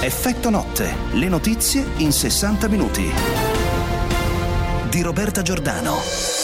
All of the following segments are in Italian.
Effetto notte, le notizie in 60 minuti. Di Roberta Giordano.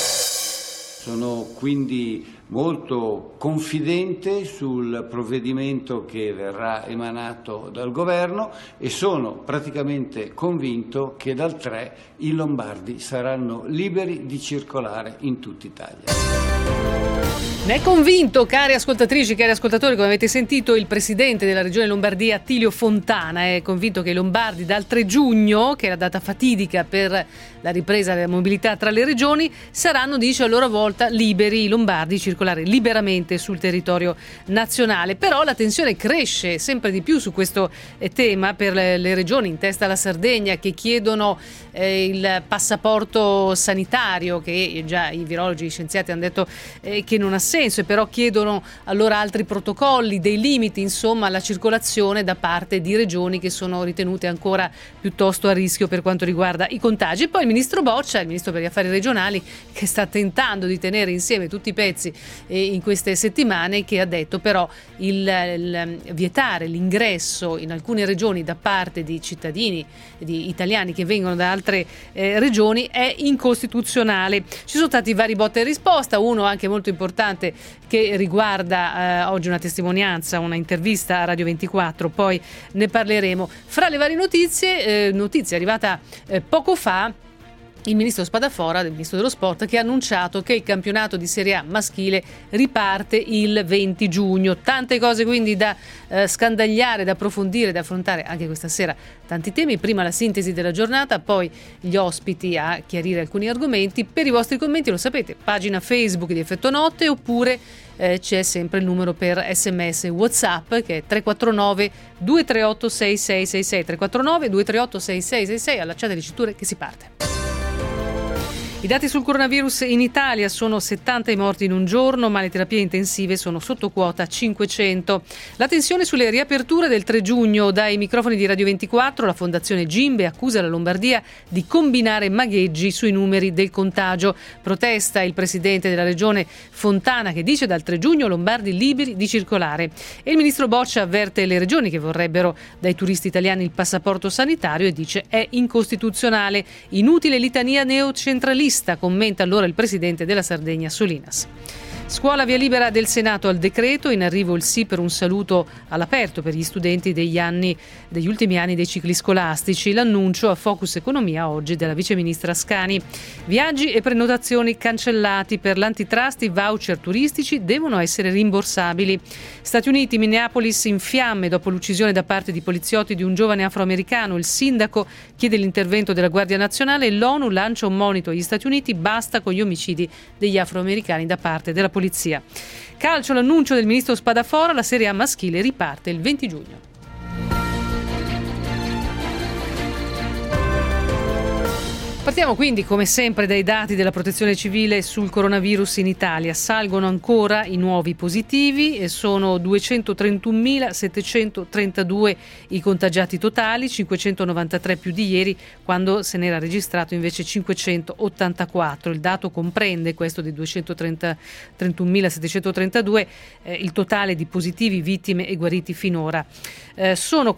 Sono quindi molto confidente sul provvedimento che verrà emanato dal Governo e sono praticamente convinto che dal 3 i lombardi saranno liberi di circolare in tutta Italia. Ne è convinto, care ascoltatrici, cari ascoltatori, come avete sentito, il presidente della regione Lombardia, Attilio Fontana, è convinto che i lombardi dal 3 giugno, che è la data fatidica per la ripresa della mobilità tra le regioni, saranno, dice, a loro volta liberi, i lombardi, di circolare liberamente sul territorio nazionale. Però la tensione cresce sempre di più su questo tema per le regioni, in testa alla Sardegna, che chiedono il passaporto sanitario, che già i virologi, gli scienziati hanno detto che non ha senso, e però chiedono allora altri protocolli, dei limiti insomma alla circolazione da parte di regioni che sono ritenute ancora piuttosto a rischio per quanto riguarda i contagi. E poi il ministro Boccia, il ministro per gli affari regionali, che sta tentando di tenere insieme tutti i pezzi in queste settimane, che ha detto però il vietare l'ingresso in alcune regioni da parte di cittadini, di italiani che vengono da altre regioni, è incostituzionale. Ci sono stati vari botta e risposta, uno anche molto importante che riguarda oggi una testimonianza, una intervista a Radio 24, poi ne parleremo. Fra le varie notizie arrivata poco fa, il ministro Spadafora, il ministro dello sport, che ha annunciato che il campionato di Serie A maschile riparte il 20 giugno. Tante cose quindi da scandagliare, da approfondire, da affrontare anche questa sera. Tanti temi, prima la sintesi della giornata, poi gli ospiti a chiarire alcuni argomenti. Per i vostri commenti, lo sapete, pagina Facebook di Effetto Notte, oppure c'è sempre il numero per SMS WhatsApp, che è 349 238 6666, 349 238 6666. Allacciate le cinture che si parte. I dati sul coronavirus in Italia: sono 70 i morti in un giorno, ma le terapie intensive sono sotto quota 500. La tensione sulle riaperture del 3 giugno. Dai microfoni di Radio 24, la Fondazione Gimbe accusa la Lombardia di combinare magheggi sui numeri del contagio. Protesta il presidente della regione Fontana, che dice dal 3 giugno lombardi liberi di circolare. E il ministro Boccia avverte le regioni che vorrebbero dai turisti italiani il passaporto sanitario e dice è incostituzionale. Inutile litania neocentralista, commenta allora il presidente della Sardegna Solinas. Scuola via libera del Senato al decreto, in arrivo il sì per un saluto all'aperto per gli studenti degli ultimi anni dei cicli scolastici. L'annuncio a Focus Economia oggi della viceministra Ascani. Viaggi e prenotazioni cancellati. Per l'antitrust i voucher turistici devono essere rimborsabili. Stati Uniti, Minneapolis in fiamme dopo l'uccisione da parte di poliziotti di un giovane afroamericano. Il sindaco chiede l'intervento della Guardia Nazionale e l'ONU lancia un monito agli Stati Uniti: basta con gli omicidi degli afroamericani da parte della polizia. Calcio, l'annuncio del ministro Spadafora: la Serie A maschile riparte il 20 giugno. Partiamo quindi come sempre dai dati della Protezione Civile sul coronavirus in Italia. Salgono ancora i nuovi positivi e sono 231.732 i contagiati totali, 593 più di ieri, quando se n'era registrato invece 584. Il dato comprende, questo di 231.732, il totale di positivi, vittime e guariti finora. Sono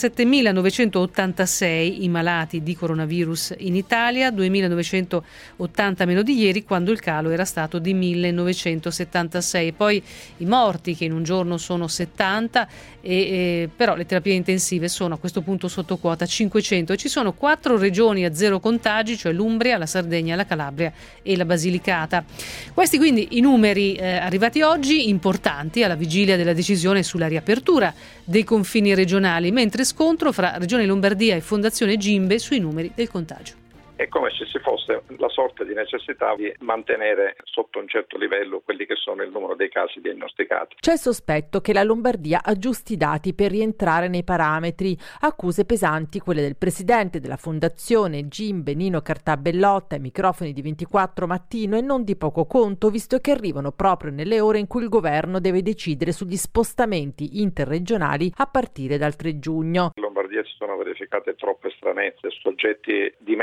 47.986 i malati di coronavirus in Italia, 2.980 meno di ieri, quando il calo era stato di 1.976. Poi i morti, che in un giorno sono 70, però le terapie intensive sono a questo punto sotto quota 500 e ci sono 4 regioni a zero contagi, cioè l'Umbria, la Sardegna, la Calabria e la Basilicata. Questi quindi i numeri arrivati oggi, importanti alla vigilia della decisione sulla riapertura dei confini regionali, mentre scontro fra Regione Lombardia e Fondazione Gimbe sui numeri del contagio. È come se ci fosse la sorta di necessità di mantenere sotto un certo livello quelli che sono il numero dei casi diagnosticati. C'è il sospetto che la Lombardia aggiusti i dati per rientrare nei parametri. Accuse pesanti quelle del presidente della Fondazione Gimbe, Nino Cartabellotta, ai microfoni di 24 Mattino, e non di poco conto, visto che arrivano proprio nelle ore in cui il governo deve decidere sugli spostamenti interregionali a partire dal 3 giugno. In Lombardia si sono verificate troppe stranezze, soggetti dimessi che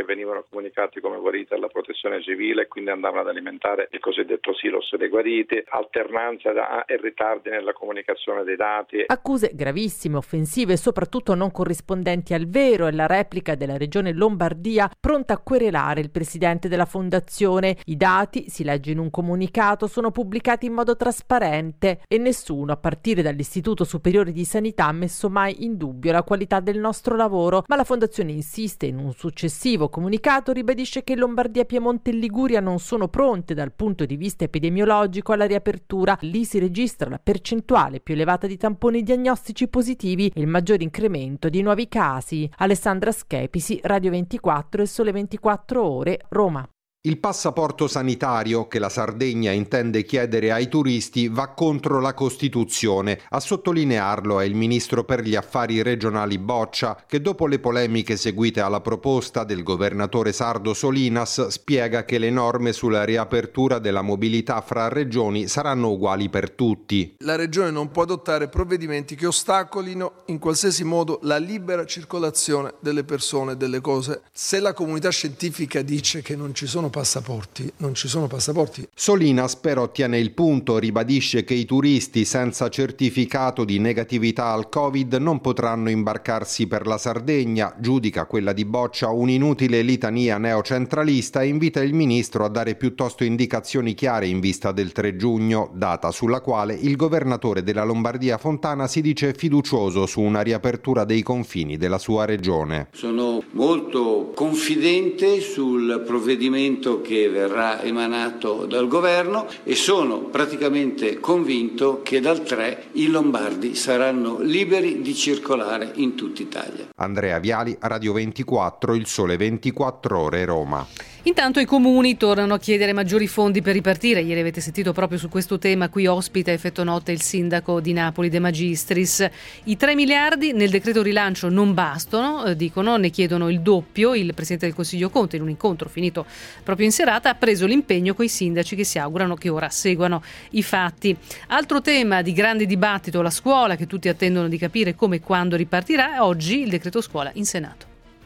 che venivano comunicati come guariti alla protezione civile e quindi andavano ad alimentare il cosiddetto silos dei guariti, alternanza e ritardi nella comunicazione dei dati. Accuse gravissime, offensive e soprattutto non corrispondenti al vero, e la replica della regione Lombardia pronta a querelare il presidente della fondazione. I dati, si legge in un comunicato, sono pubblicati in modo trasparente e nessuno, a partire dall'Istituto Superiore di Sanità, ha messo mai in dubbio la qualità del nostro lavoro, ma la fondazione insiste in un successivo comunicato, ribadisce che Lombardia, Piemonte e Liguria non sono pronte dal punto di vista epidemiologico alla riapertura. Lì si registra la percentuale più elevata di tamponi diagnostici positivi e il maggior incremento di nuovi casi. Alessandra Schepisi, Radio 24 e Sole 24 Ore, Roma. Il passaporto sanitario che la Sardegna intende chiedere ai turisti va contro la Costituzione. A sottolinearlo è il ministro per gli affari regionali Boccia, che dopo le polemiche seguite alla proposta del governatore sardo Solinas spiega che le norme sulla riapertura della mobilità fra regioni saranno uguali per tutti. La regione non può adottare provvedimenti che ostacolino in qualsiasi modo la libera circolazione delle persone e delle cose. Se la comunità scientifica dice che non ci sono passaporti, non ci sono passaporti. Solinas però tiene il punto, ribadisce che i turisti senza certificato di negatività al Covid non potranno imbarcarsi per la Sardegna, giudica quella di Boccia un'inutile litania neocentralista e invita il ministro a dare piuttosto indicazioni chiare in vista del 3 giugno, data sulla quale il governatore della Lombardia Fontana si dice fiducioso su una riapertura dei confini della sua regione. Sono molto confidente sul provvedimento che verrà emanato dal governo e sono praticamente convinto che dal 3 i lombardi saranno liberi di circolare in tutta Italia. Andrea Viali, Radio 24, Il Sole 24 Ore, Roma. Intanto i comuni tornano a chiedere maggiori fondi per ripartire. Ieri avete sentito proprio su questo tema, qui ospita a Effetto Notte il sindaco di Napoli De Magistris. I 3 miliardi nel decreto rilancio non bastano, dicono, ne chiedono il doppio. Il Presidente del Consiglio Conte, in un incontro finito proprio in serata, ha preso l'impegno coi sindaci che si augurano che ora seguano i fatti. Altro tema di grande dibattito, la scuola, che tutti attendono di capire come e quando ripartirà. Oggi il decreto scuola in Senato.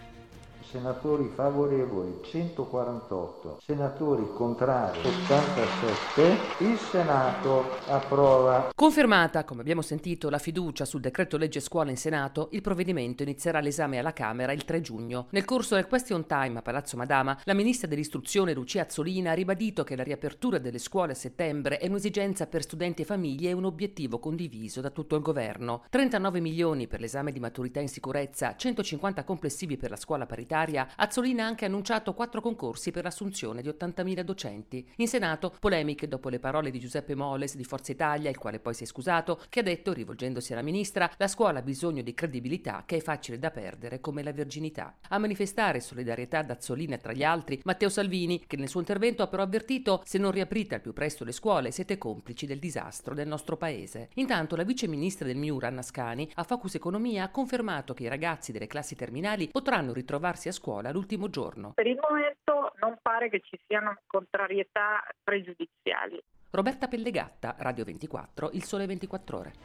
Senatori favorevoli 148, senatori contrari 87, il Senato approva. Confermata, come abbiamo sentito, la fiducia sul decreto legge scuola in Senato, il provvedimento inizierà l'esame alla Camera il 3 giugno. Nel corso del question time a Palazzo Madama, la ministra dell'istruzione Lucia Azzolina ha ribadito che la riapertura delle scuole a settembre è un'esigenza per studenti e famiglie e un obiettivo condiviso da tutto il governo. 39 milioni per l'esame di maturità in sicurezza, 150 complessivi per la scuola paritaria. Azzolina ha anche annunciato 4 concorsi per l'assunzione di 80.000 docenti. In Senato, polemiche dopo le parole di Giuseppe Moles di Forza Italia, il quale poi si è scusato, che ha detto, rivolgendosi alla ministra, la scuola ha bisogno di credibilità che è facile da perdere come la verginità. A manifestare solidarietà da Azzolina tra gli altri Matteo Salvini, che nel suo intervento ha però avvertito: se non riaprite al più presto le scuole siete complici del disastro del nostro paese. Intanto la vice ministra del MIUR Anna Scani a Focus Economia ha confermato che i ragazzi delle classi terminali potranno ritrovarsi a scuola l'ultimo giorno. Per il momento non pare che ci siano contrarietà pregiudiziali. Roberta Pellegatta, Radio 24, Il Sole 24 Ore.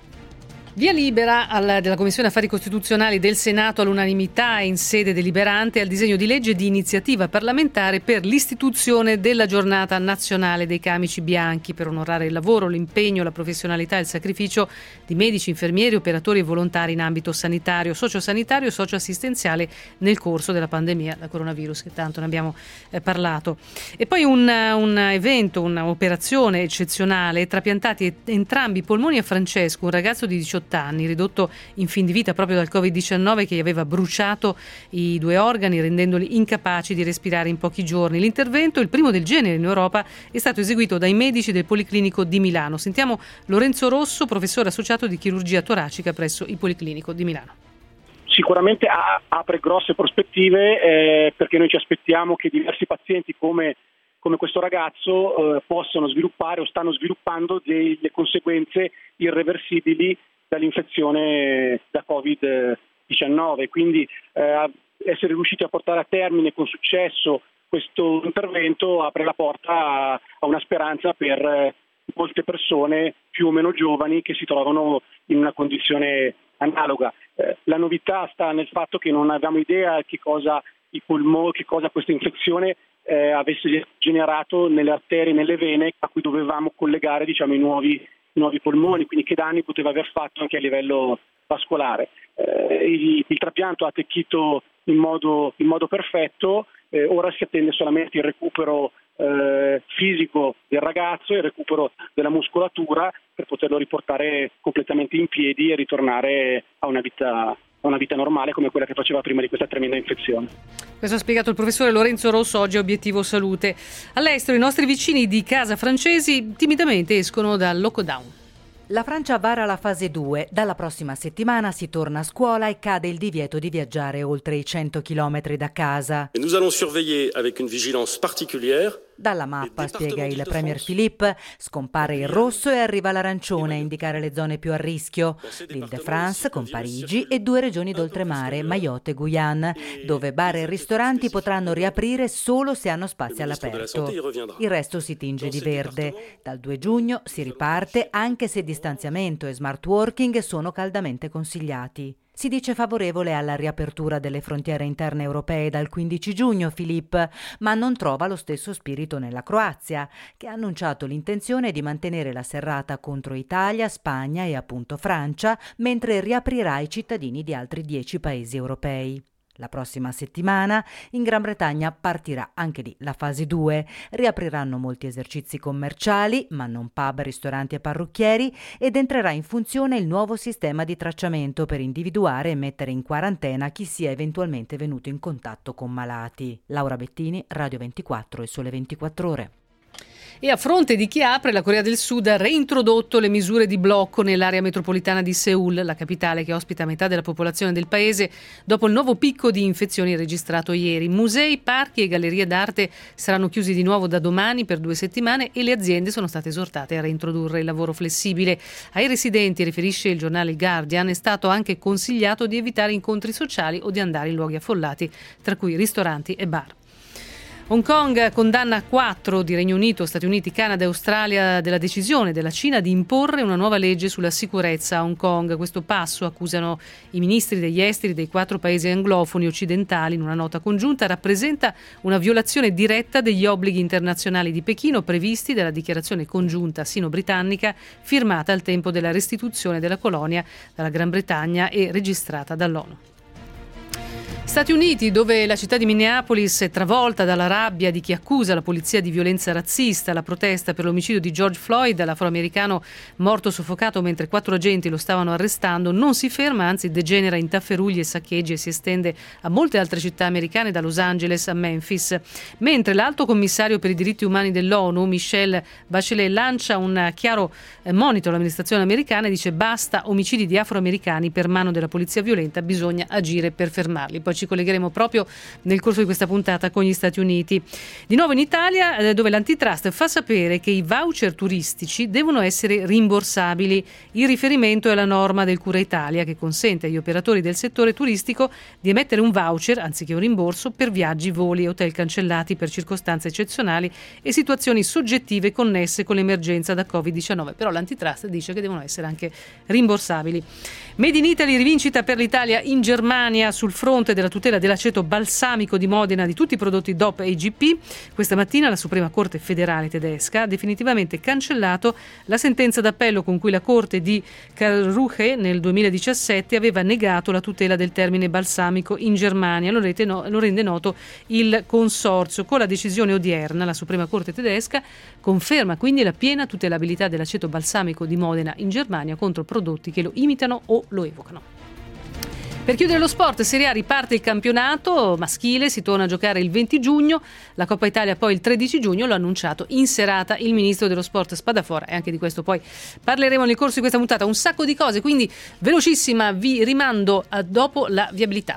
Via libera della Commissione Affari Costituzionali del Senato all'unanimità in sede deliberante al disegno di legge di iniziativa parlamentare per l'istituzione della giornata nazionale dei camici bianchi per onorare il lavoro, l'impegno, la professionalità e il sacrificio di medici, infermieri, operatori e volontari in ambito sanitario, sociosanitario e socioassistenziale nel corso della pandemia da coronavirus, che tanto ne abbiamo parlato. E poi un evento, un'operazione eccezionale, trapiantati entrambi i polmoni a Francesco, un ragazzo di 18 anni, ridotto in fin di vita proprio dal Covid-19 che gli aveva bruciato i 2 organi rendendoli incapaci di respirare in pochi giorni. L'intervento, il primo del genere in Europa, è stato eseguito dai medici del Policlinico di Milano. Sentiamo Lorenzo Rosso, professore associato di chirurgia toracica presso il Policlinico di Milano. Sicuramente apre grosse prospettive perché noi ci aspettiamo che diversi pazienti come questo ragazzo possano sviluppare o stanno sviluppando delle conseguenze irreversibili dall'infezione da Covid-19, quindi essere riusciti a portare a termine con successo questo intervento apre la porta a una speranza per molte persone più o meno giovani che si trovano in una condizione analoga. La novità sta nel fatto che non abbiamo idea che cosa i polmoni, che cosa questa infezione avesse generato nelle arterie, nelle vene a cui dovevamo collegare i nuovi polmoni, quindi che danni poteva aver fatto anche a livello vascolare. Il trapianto ha attecchito in modo perfetto, ora si attende solamente il recupero fisico del ragazzo e il recupero della muscolatura per poterlo riportare completamente in piedi e ritornare a una vita normale come quella che faceva prima di questa tremenda infezione. Questo ha spiegato il professore Lorenzo Rosso oggi a Obiettivo Salute. All'estero i nostri vicini di casa francesi timidamente escono dal lockdown. La Francia vara la fase 2. Dalla prossima settimana si torna a scuola e cade il divieto di viaggiare oltre i 100 km da casa. Nous allons surveiller avec une vigilance particulière. Dalla mappa, spiega il premier Philippe, scompare il rosso e arriva l'arancione a indicare le zone più a rischio. L'Île-de-France con Parigi e 2 regioni d'oltremare, Mayotte e Guyane, dove bar e ristoranti potranno riaprire solo se hanno spazi all'aperto. Il resto si tinge di verde. Dal 2 giugno si riparte anche se distanziamento e smart working sono caldamente consigliati. Si dice favorevole alla riapertura delle frontiere interne europee dal 15 giugno, Philippe, ma non trova lo stesso spirito nella Croazia, che ha annunciato l'intenzione di mantenere la serrata contro Italia, Spagna e appunto Francia, mentre riaprirà ai cittadini di altri 10 paesi europei. La prossima settimana in Gran Bretagna partirà anche lì la fase 2. Riapriranno molti esercizi commerciali, ma non pub, ristoranti e parrucchieri, ed entrerà in funzione il nuovo sistema di tracciamento per individuare e mettere in quarantena chi sia eventualmente venuto in contatto con malati. Laura Bettini, Radio 24 e Sole 24 Ore. E a fronte di chi apre, la Corea del Sud ha reintrodotto le misure di blocco nell'area metropolitana di Seul, la capitale che ospita metà della popolazione del paese, dopo il nuovo picco di infezioni registrato ieri. Musei, parchi e gallerie d'arte saranno chiusi di nuovo da domani per 2 settimane e le aziende sono state esortate a reintrodurre il lavoro flessibile. Ai residenti, riferisce il giornale Il Guardian, è stato anche consigliato di evitare incontri sociali o di andare in luoghi affollati, tra cui ristoranti e bar. Hong Kong condanna 4 di Regno Unito, Stati Uniti, Canada e Australia della decisione della Cina di imporre una nuova legge sulla sicurezza a Hong Kong. Questo passo, accusano i ministri degli esteri dei 4 paesi anglofoni occidentali in una nota congiunta, rappresenta una violazione diretta degli obblighi internazionali di Pechino previsti dalla dichiarazione congiunta sino-britannica firmata al tempo della restituzione della colonia dalla Gran Bretagna e registrata dall'ONU. Stati Uniti, dove la città di Minneapolis è travolta dalla rabbia di chi accusa la polizia di violenza razzista. La protesta per l'omicidio di George Floyd, l'afroamericano morto soffocato mentre 4 agenti lo stavano arrestando, non si ferma, anzi degenera in tafferugli e saccheggi e si estende a molte altre città americane, da Los Angeles a Memphis. Mentre l'alto commissario per i diritti umani dell'ONU, Michelle Bachelet, lancia un chiaro monito all'amministrazione americana e dice: basta omicidi di afroamericani per mano della polizia violenta, bisogna agire per fermarli. Poi ci collegheremo proprio nel corso di questa puntata con gli Stati Uniti. Di nuovo in Italia, dove l'antitrust fa sapere che i voucher turistici devono essere rimborsabili. Il riferimento è la norma del Cura Italia, che consente agli operatori del settore turistico di emettere un voucher, anziché un rimborso, per viaggi, voli e hotel cancellati per circostanze eccezionali e situazioni soggettive connesse con l'emergenza da Covid-19. Però l'antitrust dice che devono essere anche rimborsabili. Made in Italy, rivincita per l'Italia in Germania sul fronte della tutela dell'aceto balsamico di Modena di tutti i prodotti DOP e IGP. Questa mattina la Suprema Corte federale tedesca ha definitivamente cancellato la sentenza d'appello con cui la Corte di Karlsruhe nel 2017 aveva negato la tutela del termine balsamico in Germania. Lo rende noto il consorzio. Con la decisione odierna la Suprema Corte tedesca conferma quindi la piena tutelabilità dell'aceto balsamico di Modena in Germania contro prodotti che lo imitano o lo evocano. Per chiudere lo sport, Serie A, riparte il campionato maschile, si torna a giocare il 20 giugno, la Coppa Italia poi il 13 giugno, l'ha annunciato in serata il ministro dello sport Spadafora, e anche di questo poi parleremo nel corso di questa puntata. Un sacco di cose, quindi velocissima, vi rimando a dopo la viabilità.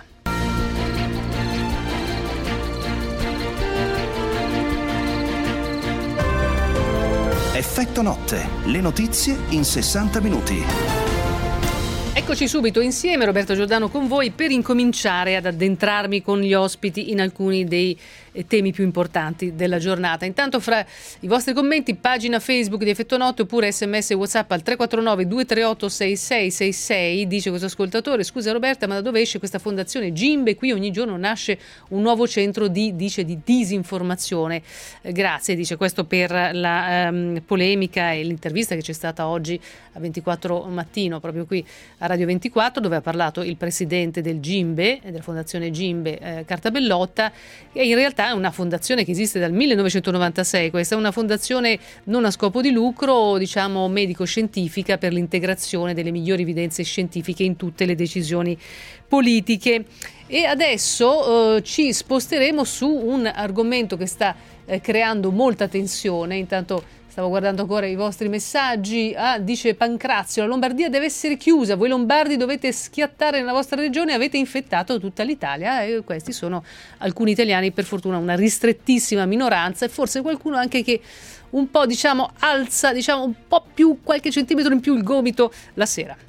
Effetto notte, le notizie in 60 minuti. Eccoci subito insieme, Roberta Giordano con voi, per incominciare ad addentrarmi con gli ospiti in alcuni dei temi più importanti della giornata. Intanto fra i vostri commenti, pagina Facebook di Effetto Notte oppure sms e WhatsApp al 349 238 6666, dice questo ascoltatore: scusa Roberta, ma da dove esce questa fondazione Gimbe? Qui ogni giorno nasce un nuovo centro di disinformazione. Grazie, dice questo per la polemica e l'intervista che c'è stata oggi a 24 Mattino, proprio qui a Radio 24, dove ha parlato il presidente del Gimbe, della fondazione Gimbe, Cartabellotta, che in realtà è una fondazione che esiste dal 1996. Questa è una fondazione non a scopo di lucro, diciamo medico-scientifica, per l'integrazione delle migliori evidenze scientifiche in tutte le decisioni politiche. E adesso ci sposteremo su un argomento che sta creando molta tensione. Intanto stavo guardando ancora i vostri messaggi. Dice Pancrazio: la Lombardia deve essere chiusa, voi lombardi dovete schiattare nella vostra regione, avete infettato tutta l'Italia. E questi sono alcuni italiani, per fortuna una ristrettissima minoranza, e forse qualcuno anche che un po' alza un po' più, qualche centimetro in più il gomito la sera.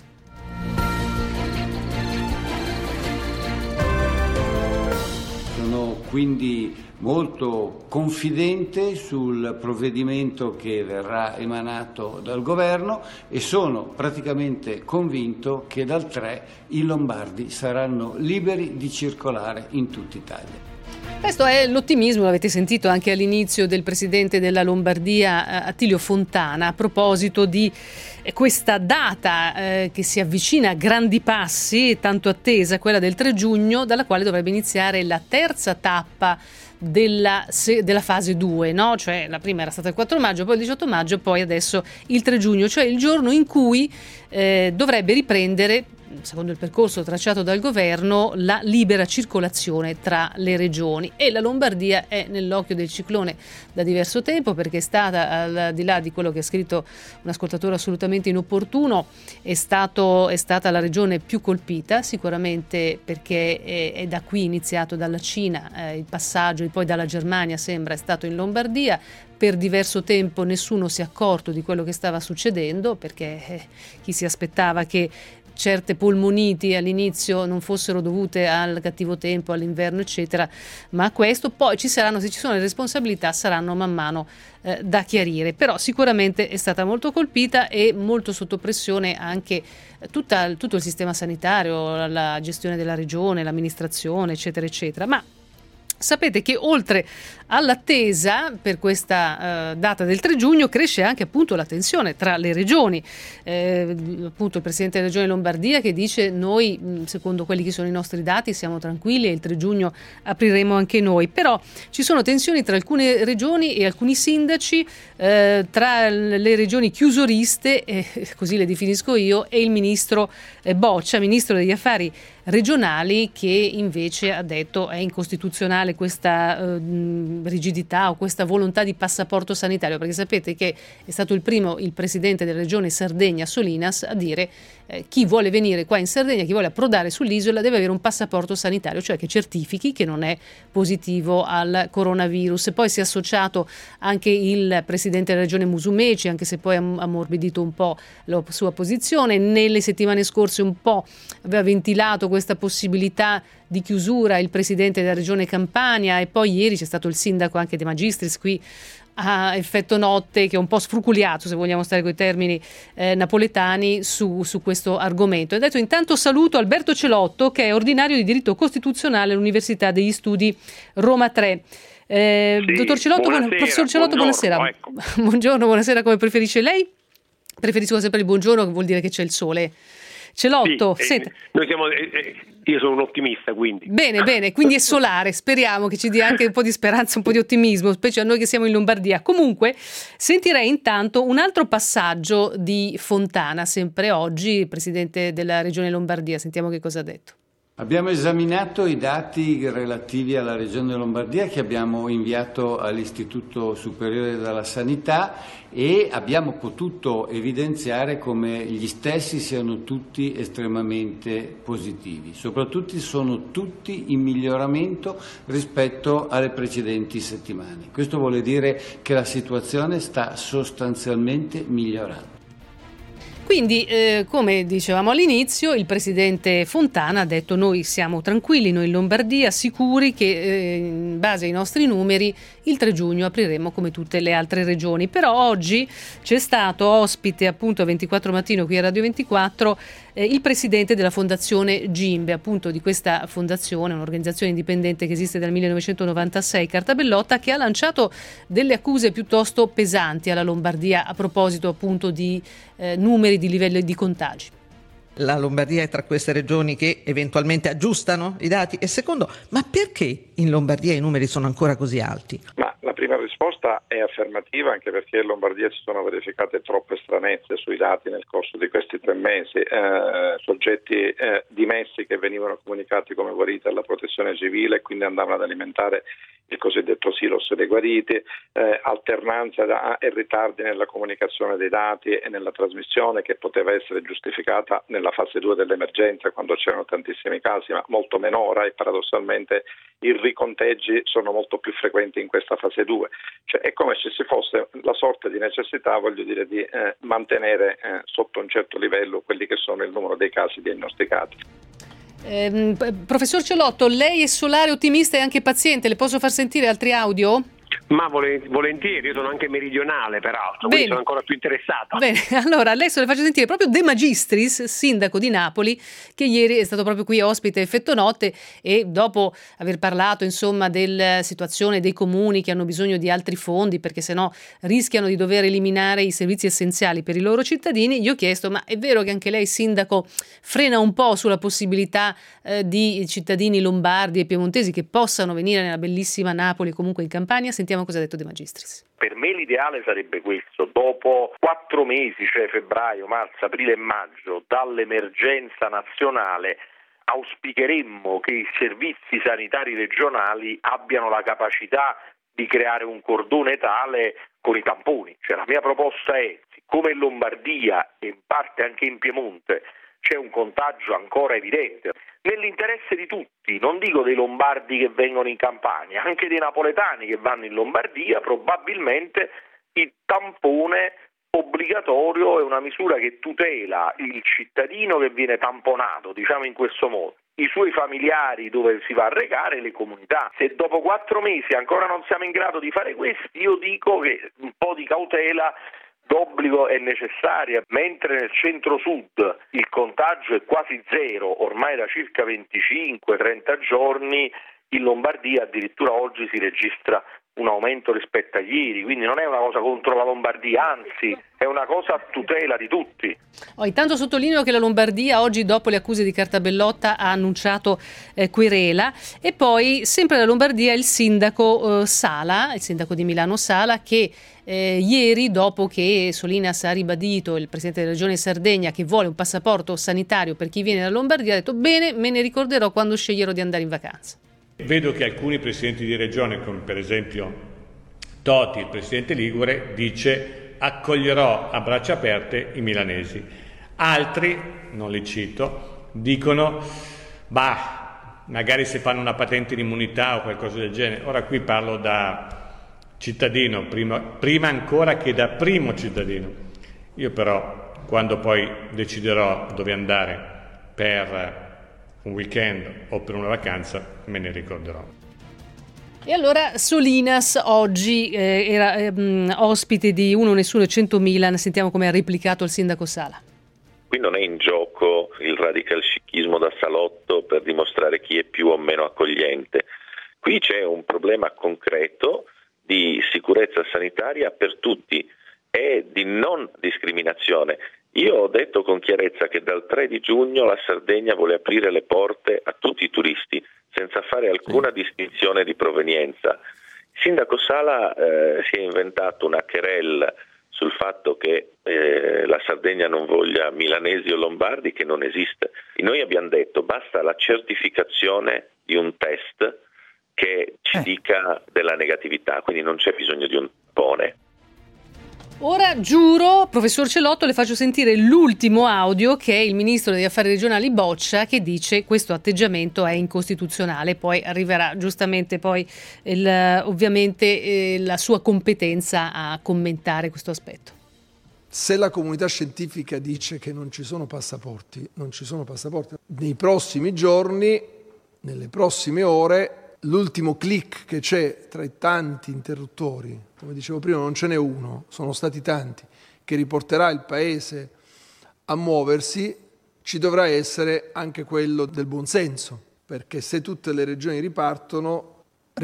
Sono quindi molto confidente sul provvedimento che verrà emanato dal governo e sono praticamente convinto che dal 3 i lombardi saranno liberi di circolare in tutta Italia. Questo è l'ottimismo, l'avete sentito anche all'inizio, del presidente della Lombardia Attilio Fontana, a proposito di questa data che si avvicina a grandi passi, tanto attesa, quella del 3 giugno, dalla quale dovrebbe iniziare la terza tappa della fase 2, no? Cioè la prima era stata il 4 maggio, poi il 18 maggio, poi adesso il 3 giugno, cioè il giorno in cui dovrebbe riprendere, secondo il percorso tracciato dal governo, la libera circolazione tra le regioni. E la Lombardia è nell'occhio del ciclone da diverso tempo, perché è stata, al di là di quello che ha scritto un ascoltatore assolutamente inopportuno, è stata la regione più colpita, sicuramente perché è da qui iniziato, dalla Cina, il passaggio, e poi dalla Germania sembra è stato in Lombardia. Per diverso tempo nessuno si è accorto di quello che stava succedendo, perché chi si aspettava che certe polmoniti all'inizio non fossero dovute al cattivo tempo, all'inverno eccetera, ma a questo poi se ci sono le responsabilità, saranno man mano da chiarire. Però sicuramente è stata molto colpita e molto sotto pressione anche tutto il sistema sanitario, la gestione della regione, l'amministrazione eccetera eccetera. Ma sapete che oltre all'attesa per questa data del 3 giugno cresce anche appunto la tensione tra le regioni. Appunto il presidente della regione Lombardia che dice: noi secondo quelli che sono i nostri dati siamo tranquilli e il 3 giugno apriremo anche noi. Però ci sono tensioni tra alcune regioni e alcuni sindaci, tra le regioni chiusoriste, così le definisco io, e il ministro Boccia, ministro degli affari regionali, che invece ha detto è incostituzionale questa rigidità o questa volontà di passaporto sanitario, perché sapete che è stato il presidente della regione Sardegna Solinas a dire chi vuole venire qua in Sardegna, chi vuole approdare sull'isola deve avere un passaporto sanitario, cioè che certifichi che non è positivo al coronavirus. Poi si è associato anche il presidente della regione Musumeci, anche se poi ha ammorbidito un po' la sua posizione. Nelle settimane scorse un po' aveva ventilato questa possibilità di chiusura il presidente della regione Campania, e poi ieri c'è stato il sindaco anche De Magistris qui a Effetto Notte, che è un po' sfruculiato, se vogliamo stare coi termini napoletani, su questo argomento. E detto, intanto saluto Alberto Celotto, che è ordinario di diritto costituzionale all'Università degli Studi Roma 3. Dottor Celotto, professor Celotto, buonasera. Ecco. Buongiorno, buonasera, come preferisce lei? Preferisco sempre il buongiorno, che vuol dire che c'è il sole. Celotto, sì, noi siamo, io sono un ottimista, quindi. Bene, quindi è solare, speriamo che ci dia anche un po' di speranza, un po' di ottimismo, specie a noi che siamo in Lombardia. Comunque sentirei intanto un altro passaggio di Fontana, sempre oggi, presidente della regione Lombardia. Sentiamo che cosa ha detto. Abbiamo esaminato i dati relativi alla Regione Lombardia che abbiamo inviato all'Istituto Superiore della Sanità e abbiamo potuto evidenziare come gli stessi siano tutti estremamente positivi. Soprattutto sono tutti in miglioramento rispetto alle precedenti settimane. Questo vuole dire che la situazione sta sostanzialmente migliorando. Quindi, come dicevamo all'inizio, il presidente Fontana ha detto: noi siamo tranquilli, noi in Lombardia, sicuri che in base ai nostri numeri il 3 giugno apriremo come tutte le altre regioni. Però oggi c'è stato ospite appunto a 24 Mattino qui a Radio 24 il presidente della fondazione Gimbe, appunto di questa fondazione, un'organizzazione indipendente che esiste dal 1996, Cartabellotta, che ha lanciato delle accuse piuttosto pesanti alla Lombardia a proposito appunto di numeri, di livello di contagi. La Lombardia è tra queste regioni che eventualmente aggiustano i dati? E secondo, ma perché in Lombardia i numeri sono ancora così alti? Ma la prima risposta è affermativa, anche perché in Lombardia si sono verificate troppe stranezze sui dati nel corso di questi 3 mesi, soggetti dimessi che venivano comunicati come guariti alla protezione civile e quindi andavano ad alimentare il cosiddetto silos dei guariti, alternanza e ritardi nella comunicazione dei dati e nella trasmissione, che poteva essere giustificata nella fase 2 dell'emergenza quando c'erano tantissimi casi, ma molto meno ora, e paradossalmente i riconteggi sono molto più frequenti in questa fase 2. Cioè è come se ci fosse la sorta di necessità, di mantenere sotto un certo livello quelli che sono il numero dei casi diagnosticati. Professor Cellotto, lei è solare, ottimista e anche paziente, le posso far sentire altri audio? Ma volentieri, io sono anche meridionale peraltro, quindi sono ancora più interessato. Bene, allora adesso le faccio sentire proprio De Magistris, sindaco di Napoli, che ieri è stato proprio qui ospite a Effetto Notte, e dopo aver parlato insomma della situazione dei comuni che hanno bisogno di altri fondi perché sennò rischiano di dover eliminare i servizi essenziali per i loro cittadini, gli ho chiesto: ma è vero che anche lei, sindaco, frena un po' sulla possibilità di cittadini lombardi e piemontesi che possano venire nella bellissima Napoli, comunque in Campania? Sentiamo cosa ha detto De Magistris. Per me l'ideale sarebbe questo: dopo 4 mesi, cioè febbraio, marzo, aprile e maggio, dall'emergenza nazionale, auspicheremmo che i servizi sanitari regionali abbiano la capacità di creare un cordone tale con i tamponi. Cioè, la mia proposta è, siccome in Lombardia e in parte anche in Piemonte c'è un contagio ancora evidente, nell'interesse di tutti, non dico dei lombardi che vengono in Campania, anche dei napoletani che vanno in Lombardia, probabilmente il tampone obbligatorio è una misura che tutela il cittadino che viene tamponato, diciamo in questo modo, i suoi familiari dove si va a recare, le comunità. Se dopo 4 mesi ancora non siamo in grado di fare questo, io dico che un po' di cautela d'obbligo è necessaria. Mentre nel centro-sud il contagio è quasi zero, ormai da circa 25-30 giorni, in Lombardia addirittura oggi si registra un aumento rispetto a ieri, quindi non è una cosa contro la Lombardia, anzi è una cosa a tutela di tutti. Intanto sottolineo che la Lombardia oggi, dopo le accuse di Cartabellotta, ha annunciato querela, e poi sempre la Lombardia il sindaco Sala, il sindaco di Milano Sala, che ieri, dopo che Solinas ha ribadito, il presidente della regione Sardegna, che vuole un passaporto sanitario per chi viene dalla Lombardia, ha detto: bene, me ne ricorderò quando sceglierò di andare in vacanza. Vedo che alcuni presidenti di regione, come per esempio Toti, il presidente ligure, dice: accoglierò a braccia aperte i milanesi. Altri, non li cito, dicono: magari se fanno una patente di immunità o qualcosa del genere. Ora qui parlo da cittadino, prima ancora che da primo cittadino. Io però, quando poi deciderò dove andare per un weekend o per una vacanza, me ne ricorderò. E allora Solinas oggi era ospite di Uno Nessuno e 100.000, sentiamo come ha replicato il sindaco Sala. Qui non è in gioco il radical schismo da salotto per dimostrare chi è più o meno accogliente. Qui c'è un problema concreto di sicurezza sanitaria per tutti e di non discriminazione. Io ho detto con chiarezza che dal 3 di giugno la Sardegna vuole aprire le porte a tutti i turisti senza fare alcuna distinzione di provenienza. Il sindaco Sala si è inventato una querelle sul fatto che la Sardegna non voglia milanesi o lombardi, che non esiste. Noi abbiamo detto: basta la certificazione di un test che ci dica della negatività, quindi non c'è bisogno di un tampone. Ora giuro, professor Cellotto, le faccio sentire l'ultimo audio, che è il ministro degli affari regionali Boccia, che dice: questo atteggiamento è incostituzionale. Poi arriverà giustamente poi ovviamente la sua competenza a commentare questo aspetto. Se la comunità scientifica dice che non ci sono passaporti, non ci sono passaporti. Nei prossimi giorni, nelle prossime ore, l'ultimo click che c'è tra i tanti interruttori, come dicevo prima non ce n'è uno, sono stati tanti, che riporterà il Paese a muoversi, ci dovrà essere anche quello del buonsenso, perché se tutte le regioni ripartono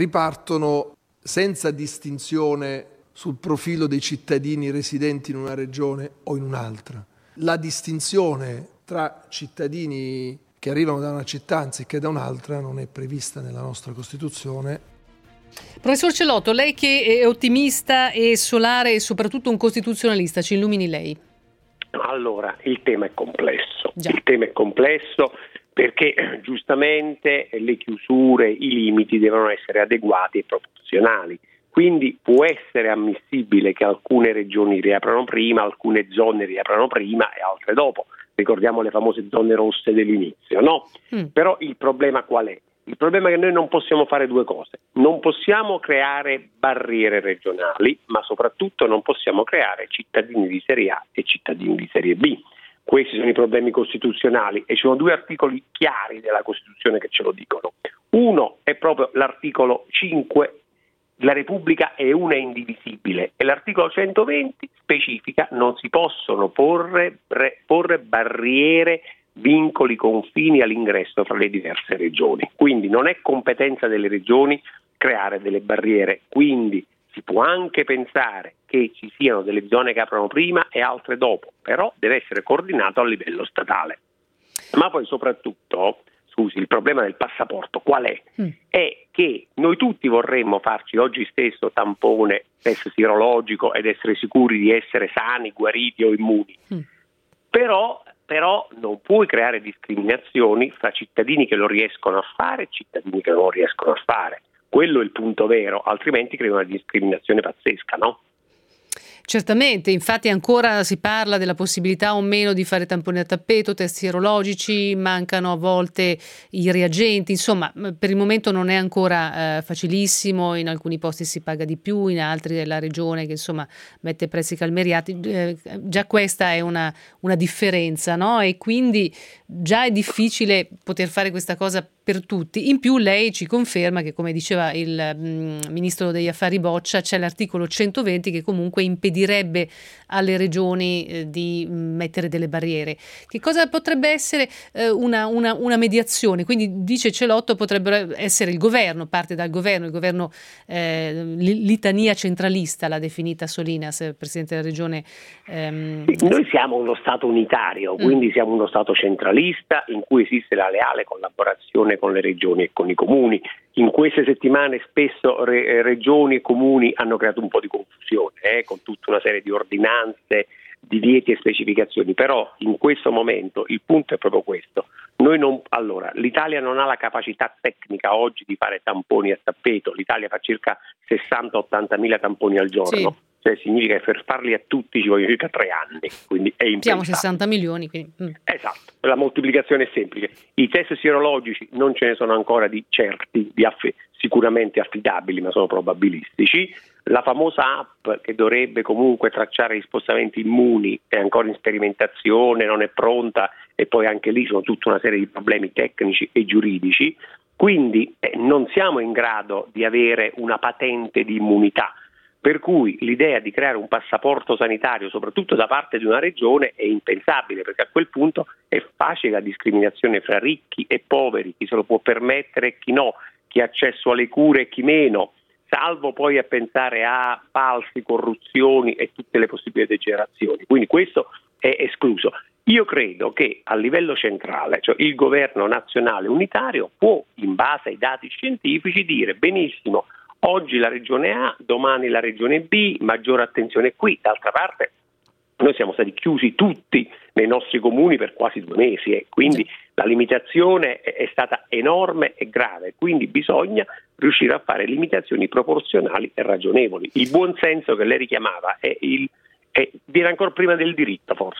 senza distinzione sul profilo dei cittadini residenti in una regione o in un'altra. La distinzione tra cittadini che arrivano da una città anziché da un'altra non è prevista nella nostra Costituzione. Professor Cellotto, lei che è ottimista e solare e soprattutto un costituzionalista, ci illumini lei. Allora, il tema è complesso. Già. Il tema è complesso perché giustamente le chiusure, i limiti devono essere adeguati e proporzionali. Quindi può essere ammissibile che alcune regioni riaprano prima, alcune zone riaprano prima e altre dopo. Ricordiamo le famose zone rosse dell'inizio, no? Però il problema qual è? Il problema è che noi non possiamo fare due cose. Non possiamo creare barriere regionali, ma soprattutto non possiamo creare cittadini di serie A e cittadini di serie B. Questi sono i problemi costituzionali e ci sono due articoli chiari della Costituzione che ce lo dicono. Uno è proprio l'articolo 5. La Repubblica è una e indivisibile e l'articolo 120 specifica non si possono porre barriere, vincoli, confini all'ingresso fra le diverse regioni. Quindi non è competenza delle regioni creare delle barriere, quindi si può anche pensare che ci siano delle zone che aprono prima e altre dopo, però deve essere coordinato a livello statale. Ma poi soprattutto, il problema del passaporto qual è? È che noi tutti vorremmo farci oggi stesso tampone, test sierologico ed essere sicuri di essere sani, guariti o immuni. Però non puoi creare discriminazioni fra cittadini che lo riescono a fare e cittadini che non lo riescono a fare. Quello è il punto vero, altrimenti crea una discriminazione pazzesca, no? Certamente, infatti ancora si parla della possibilità o meno di fare tamponi a tappeto, test sierologici, mancano a volte i reagenti, insomma per il momento non è ancora facilissimo, in alcuni posti si paga di più, in altri è la regione che insomma mette prezzi calmierati, già questa è una differenza, no? E quindi già è difficile poter fare questa cosa per tutti. In più lei ci conferma che, come diceva il ministro degli affari Boccia, c'è l'articolo 120 che comunque impedirebbe alle regioni di mettere delle barriere. Che cosa potrebbe essere una mediazione? Quindi dice Cellotto potrebbe essere il governo, parte dal governo, il governo litania centralista l'ha definita Solinas, presidente della regione. Noi siamo uno Stato unitario, quindi siamo uno Stato centralista in cui esiste la leale collaborazione con le regioni e con i comuni. In queste settimane spesso regioni e comuni hanno creato un po' di confusione con tutta una serie di ordinanze, divieti e specificazioni, però in questo momento il punto è proprio questo. L'Italia non ha la capacità tecnica oggi di fare tamponi a tappeto, l'Italia fa circa 60-80 mila tamponi al giorno. Sì. Cioè significa che per farli a tutti ci vogliono circa 3 anni, quindi è impensabile. Siamo 60 milioni. Quindi. Esatto, la moltiplicazione è semplice. I test sierologici non ce ne sono ancora di certi, sicuramente affidabili, ma sono probabilistici. La famosa app che dovrebbe comunque tracciare gli spostamenti immuni è ancora in sperimentazione, non è pronta e poi anche lì sono tutta una serie di problemi tecnici e giuridici. Quindi non siamo in grado di avere una patente di immunità. Per cui l'idea di creare un passaporto sanitario, soprattutto da parte di una regione, è impensabile, perché a quel punto è facile la discriminazione fra ricchi e poveri, chi se lo può permettere e chi no, chi ha accesso alle cure e chi meno, salvo poi a pensare a falsi, corruzioni e tutte le possibili degenerazioni. Quindi questo è escluso. Io credo che a livello centrale, cioè il governo nazionale unitario, può, in base ai dati scientifici, dire benissimo, oggi la regione A, domani la regione B, maggiore attenzione qui. D'altra parte noi siamo stati chiusi tutti nei nostri comuni per quasi 2 mesi quindi la limitazione è stata enorme e grave, quindi bisogna riuscire a fare limitazioni proporzionali e ragionevoli. Il buon senso che lei richiamava viene ancora prima del diritto, forse.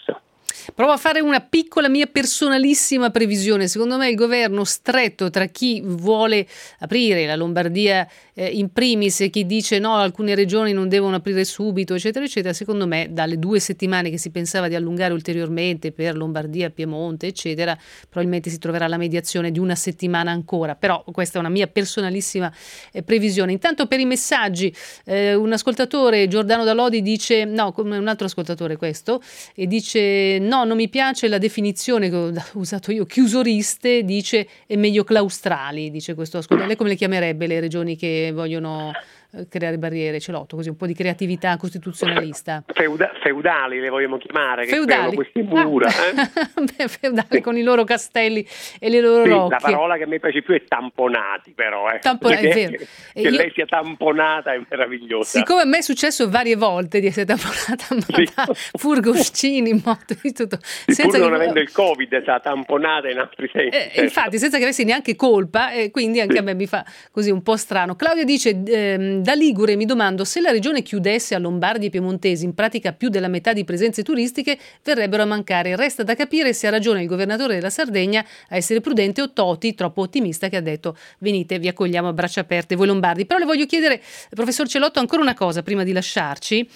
Provo a fare una piccola mia personalissima previsione. Secondo me il governo, stretto tra chi vuole aprire la Lombardia in primis e chi dice no, alcune regioni non devono aprire subito, eccetera, eccetera, secondo me dalle 2 settimane che si pensava di allungare ulteriormente per Lombardia, Piemonte, eccetera, probabilmente si troverà la mediazione di 1 settimana ancora. Però questa è una mia personalissima previsione. Intanto per i messaggi, un ascoltatore, Giordano Dalodi, dice, no, come un altro ascoltatore questo, e dice no, non mi piace la definizione che ho usato io, chiusoriste, dice è meglio claustrali, dice questo ascoltatore. Lei come le chiamerebbe le regioni che vogliono creare barriere? Celotto, così un po' di creatività costituzionalista. Feudali le vogliamo chiamare, feudali. Che queste mura. Beh, feudali con i loro castelli e le loro rocche. La parola che mi piace più è tamponati, però. È vero. Che lei sia tamponata è meravigliosa. Siccome a me è successo varie volte di essere tamponata da furgoncini, moto, di tutto. Pur non avendo il Covid, è stata tamponata in altri sensi. Infatti, senza che avessi neanche colpa, e quindi anche a me mi fa così un po' strano. Claudia dice, da Ligure mi domando se la regione chiudesse a Lombardi e Piemontesi in pratica più della metà di presenze turistiche verrebbero a mancare. Resta da capire se ha ragione il governatore della Sardegna a essere prudente o Toti troppo ottimista che ha detto venite, vi accogliamo a braccia aperte voi lombardi. Però le voglio chiedere, professor Celotto, ancora una cosa prima di lasciarci,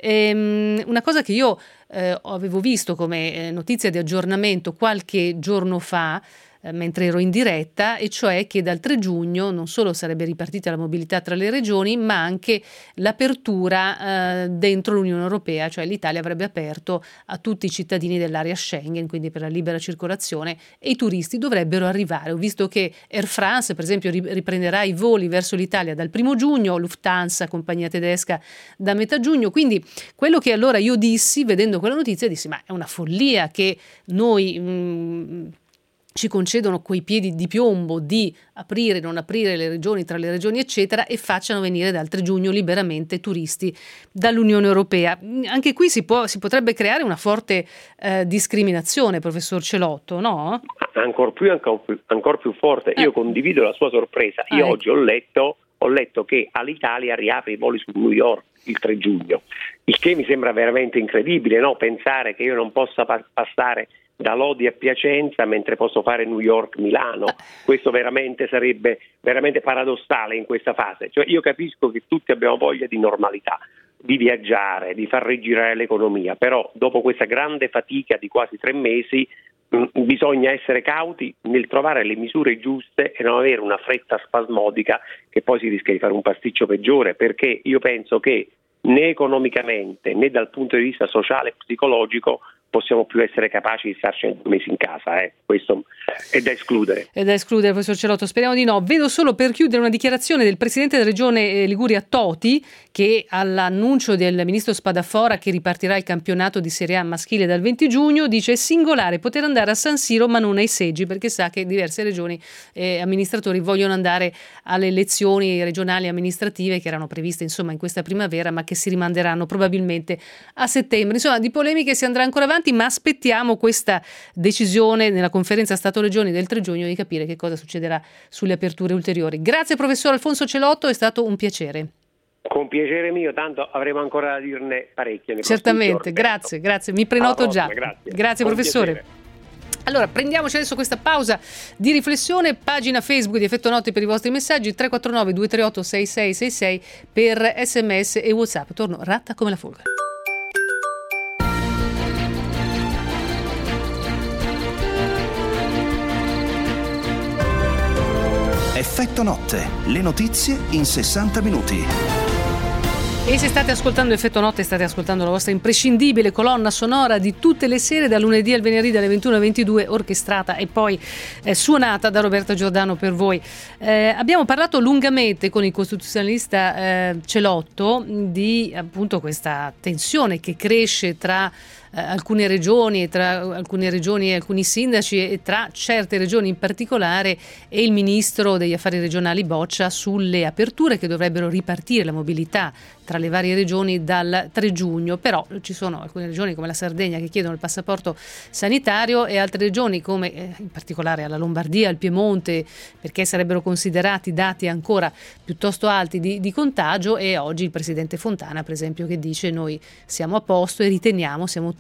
una cosa che io avevo visto come notizia di aggiornamento qualche giorno fa, mentre ero in diretta, e cioè che dal 3 giugno non solo sarebbe ripartita la mobilità tra le regioni, ma anche l'apertura dentro l'Unione Europea, cioè l'Italia avrebbe aperto a tutti i cittadini dell'area Schengen, quindi per la libera circolazione, e i turisti dovrebbero arrivare. Ho visto che Air France, per esempio, riprenderà i voli verso l'Italia dal 1 giugno, Lufthansa, compagnia tedesca, da metà giugno. Quindi quello che allora io dissi, vedendo quella notizia, dissi ma è una follia che noi ci concedono quei piedi di piombo di aprire, non aprire le regioni, tra le regioni eccetera, e facciano venire dal 3 giugno liberamente turisti dall'Unione Europea. Anche qui si potrebbe creare una forte discriminazione, professor Celotto, no? Ancor più forte. Io condivido la sua sorpresa. Io oggi ho letto che all'Italia riapre i voli su New York il 3 giugno, il che mi sembra veramente incredibile, no? Pensare che io non possa passare da Lodi a Piacenza mentre posso fare New York-Milano. Questo veramente sarebbe veramente paradossale in questa fase. Cioè, io capisco che tutti abbiamo voglia di normalità, di viaggiare, di far rigirare l'economia, però dopo questa grande fatica di quasi 3 mesi bisogna essere cauti nel trovare le misure giuste e non avere una fretta spasmodica che poi si rischia di fare un pasticcio peggiore, perché io penso che né economicamente né dal punto di vista sociale e psicologico possiamo più essere capaci di starci 2 mesi in casa, questo è da escludere. È da escludere, professor Celotto, speriamo di no. Vedo solo per chiudere una dichiarazione del presidente della regione Liguria Toti, che all'annuncio del ministro Spadafora che ripartirà il campionato di Serie A maschile dal 20 giugno dice: è singolare poter andare a San Siro ma non ai seggi, perché sa che diverse regioni e amministratori vogliono andare alle elezioni regionali amministrative che erano previste insomma in questa primavera, ma che si rimanderanno probabilmente a settembre. Insomma, di polemiche si andrà ancora avanti, ma aspettiamo questa decisione nella conferenza Stato-Regioni del 3 giugno di capire che cosa succederà sulle aperture ulteriori. Grazie professor Alfonso Celotto, è stato un piacere. Con piacere mio, tanto avremo ancora da dirne parecchie. Certamente, grazie, mi prenoto già. Grazie professore. Piacere. Allora, prendiamoci adesso questa pausa di riflessione. Pagina Facebook di Effetto Notte per i vostri messaggi, 349 238 6666 per SMS e WhatsApp. Torno ratta come la folga. Effetto Notte, le notizie in 60 minuti. E se state ascoltando Effetto Notte, state ascoltando la vostra imprescindibile colonna sonora di tutte le sere, dal lunedì al venerdì dalle 21 alle 22, orchestrata e poi suonata da Roberta Giordano per voi. Abbiamo parlato lungamente con il costituzionalista Celotto di appunto questa tensione che cresce tra alcune regioni e alcuni sindaci, e tra certe regioni in particolare, e il ministro degli affari regionali Boccia sulle aperture che dovrebbero ripartire la mobilità tra le varie regioni dal 3 giugno. Però ci sono alcune regioni come la Sardegna che chiedono il passaporto sanitario e altre regioni come in particolare la Lombardia, il Piemonte, perché sarebbero considerati dati ancora piuttosto alti di contagio. E oggi il presidente Fontana, per esempio, che dice: noi siamo a posto e siamo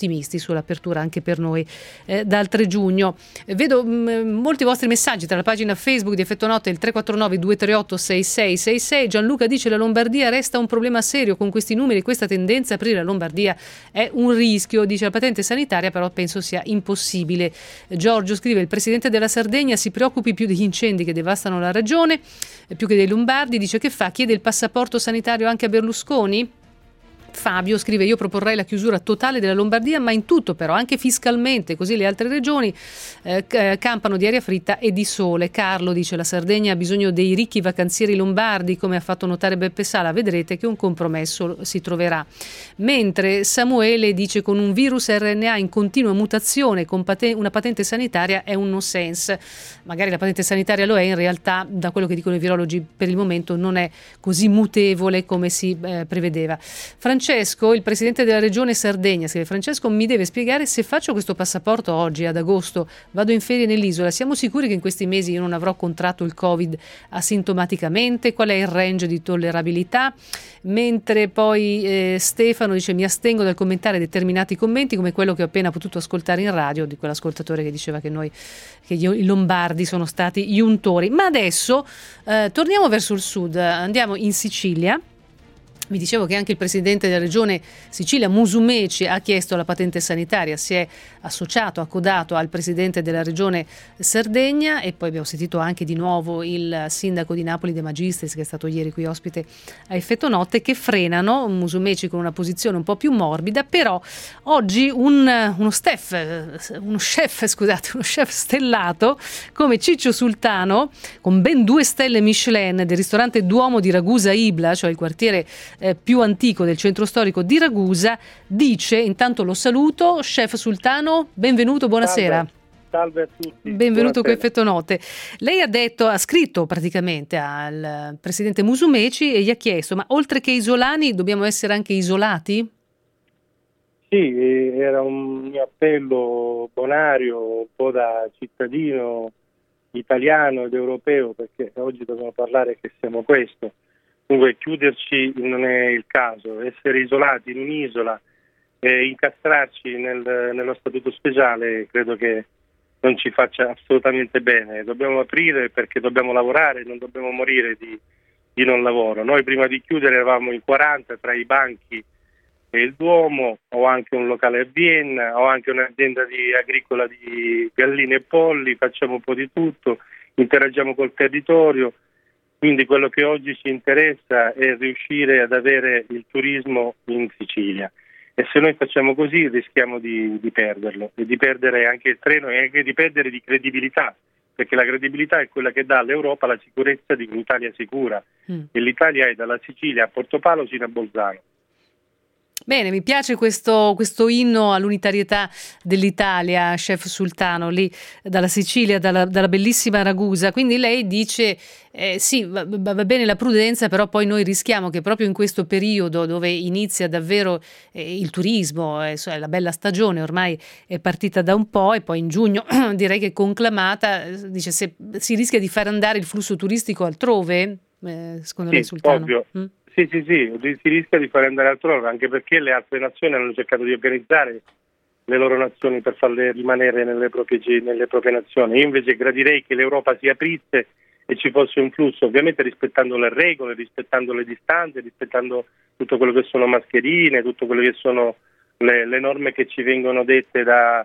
ottimisti sull'apertura anche per noi dal 3 giugno. Vedo molti vostri messaggi tra la pagina Facebook di Effetto Notte, il 349 238 6666. Gianluca dice: la Lombardia resta un problema serio con questi numeri, questa tendenza a aprire la Lombardia è un rischio. Dice: la patente sanitaria però penso sia impossibile. Giorgio scrive: il presidente della Sardegna si preoccupi più degli incendi che devastano la regione più che dei lombardi. Dice: che fa? Chiede il passaporto sanitario anche a Berlusconi? Fabio scrive: io proporrei la chiusura totale della Lombardia, ma in tutto però, anche fiscalmente, così le altre regioni campano di aria fritta e di sole. Carlo dice: la Sardegna ha bisogno dei ricchi vacanzieri lombardi, come ha fatto notare Beppe Sala, vedrete che un compromesso si troverà. Mentre Samuele dice: con un virus RNA in continua mutazione, con una patente sanitaria è un no sense. Magari la patente sanitaria lo è, in realtà da quello che dicono i virologi per il momento non è così mutevole come si prevedeva. Francesco, il presidente della regione Sardegna, scrive: Francesco, mi deve spiegare, se faccio questo passaporto oggi ad agosto, vado in ferie nell'isola, siamo sicuri che in questi mesi io non avrò contratto il Covid asintomaticamente? Qual è il range di tollerabilità? Mentre poi Stefano dice: mi astengo dal commentare determinati commenti come quello che ho appena potuto ascoltare in radio di quell'ascoltatore che diceva che i lombardi sono stati gli untori. Ma adesso torniamo verso il sud, andiamo in Sicilia. Vi dicevo che anche il presidente della regione Sicilia, Musumeci, ha chiesto la patente sanitaria, si è associato, accodato al presidente della regione Sardegna, e poi abbiamo sentito anche di nuovo il sindaco di Napoli De Magistris, che è stato ieri qui ospite a Effetto Notte, che frenano Musumeci con una posizione un po' più morbida. Però oggi uno chef stellato come Ciccio Sultano, con ben 2 stelle Michelin del ristorante Duomo di Ragusa Ibla, cioè il quartiere più antico del centro storico di Ragusa, dice, intanto lo saluto, chef Sultano, benvenuto, buonasera. Salve a tutti. Benvenuto qui a Effetto Notte. Lei ha scritto praticamente al presidente Musumeci e gli ha chiesto: ma oltre che isolani dobbiamo essere anche isolati? Sì, era un mio appello bonario, un po' da cittadino italiano ed europeo, perché oggi dobbiamo parlare che siamo questo. Comunque chiuderci non è il caso, essere isolati in un'isola e incastrarci nello statuto speciale credo che non ci faccia assolutamente bene. Dobbiamo aprire perché dobbiamo lavorare, non dobbiamo morire di non lavoro. Noi prima di chiudere eravamo in 40 tra i banchi e il Duomo, ho anche un locale a Vienna, ho anche un'azienda agricola di galline e polli, facciamo un po' di tutto, interagiamo col territorio. Quindi quello che oggi ci interessa è riuscire ad avere il turismo in Sicilia, e se noi facciamo così rischiamo di perderlo, e di perdere anche il treno, e anche di perdere di credibilità, perché la credibilità è quella che dà all'Europa la sicurezza di un'Italia sicura, e l'Italia è dalla Sicilia a Portopalo sino a Bolzano. Bene, mi piace questo inno all'unitarietà dell'Italia, chef Sultano, lì dalla Sicilia, dalla bellissima Ragusa. Quindi lei dice sì, va bene la prudenza, però poi noi rischiamo che proprio in questo periodo dove inizia davvero il turismo, la bella stagione ormai è partita da un po', e poi in giugno direi che conclamata, dice, se si rischia di far andare il flusso turistico altrove, secondo lei Sultano? Ovvio. Sì, si rischia di fare andare altrove, anche perché le altre nazioni hanno cercato di organizzare le loro nazioni per farle rimanere nelle proprie nazioni. Io invece gradirei che l'Europa si aprisse e ci fosse un flusso, ovviamente rispettando le regole, rispettando le distanze, rispettando tutto quello che sono mascherine, tutto quello che sono le norme che ci vengono dette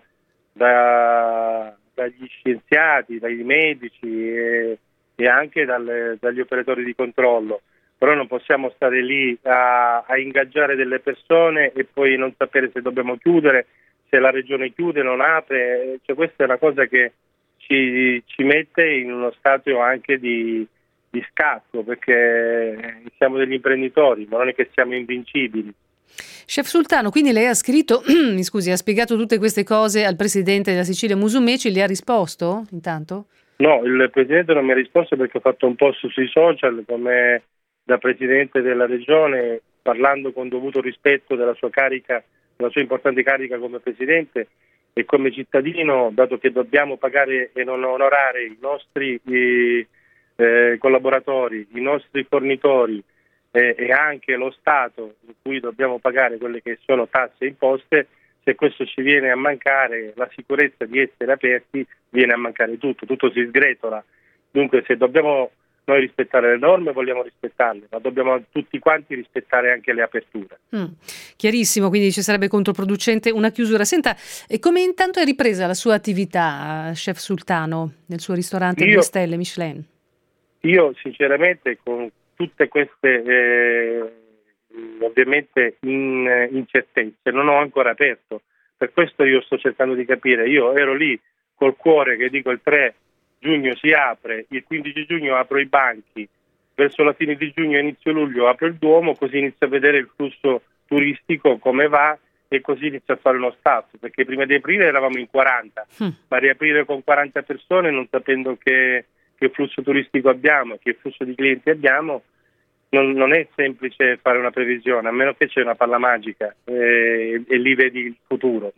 dagli scienziati, dai medici e anche dagli operatori di controllo. Però non possiamo stare lì a ingaggiare delle persone e poi non sapere se dobbiamo chiudere, se la regione chiude, non apre. Cioè, questa è una cosa che ci mette in uno stato anche di scacco, perché siamo degli imprenditori, ma non è che siamo invincibili. Chef Sultano, quindi lei ha scritto, mi scusi, ha spiegato tutte queste cose al presidente della Sicilia Musumeci, le ha risposto intanto? No, il presidente non mi ha risposto perché ho fatto un post sui social come da presidente della regione, parlando con dovuto rispetto della sua carica, della sua importante carica come presidente, e come cittadino, dato che dobbiamo pagare e non onorare i nostri collaboratori, i nostri fornitori e anche lo Stato in cui dobbiamo pagare quelle che sono tasse e imposte. se questo ci viene a mancare, la sicurezza di essere aperti, viene a mancare tutto si sgretola. Dunque se dobbiamo noi rispettare le norme, vogliamo rispettarle, ma dobbiamo tutti quanti rispettare anche le aperture. Chiarissimo, quindi ci sarebbe controproducente una chiusura. Senta, e come intanto è ripresa la sua attività, chef Sultano, nel suo ristorante 2 stelle Michelin? Io sinceramente con tutte queste ovviamente incertezze non ho ancora aperto, per questo io sto cercando di capire. Io ero lì col cuore che dico il 3 giugno si apre, il 15 giugno apro i banchi, verso la fine di giugno inizio luglio apro il Duomo, così inizio a vedere il flusso turistico come va e così inizio a fare uno staff, perché prima di aprire eravamo in 40, ma riaprire con 40 persone non sapendo che flusso turistico abbiamo, che flusso di clienti abbiamo, non è semplice fare una previsione, a meno che c'è una palla magica e lì vedi il futuro.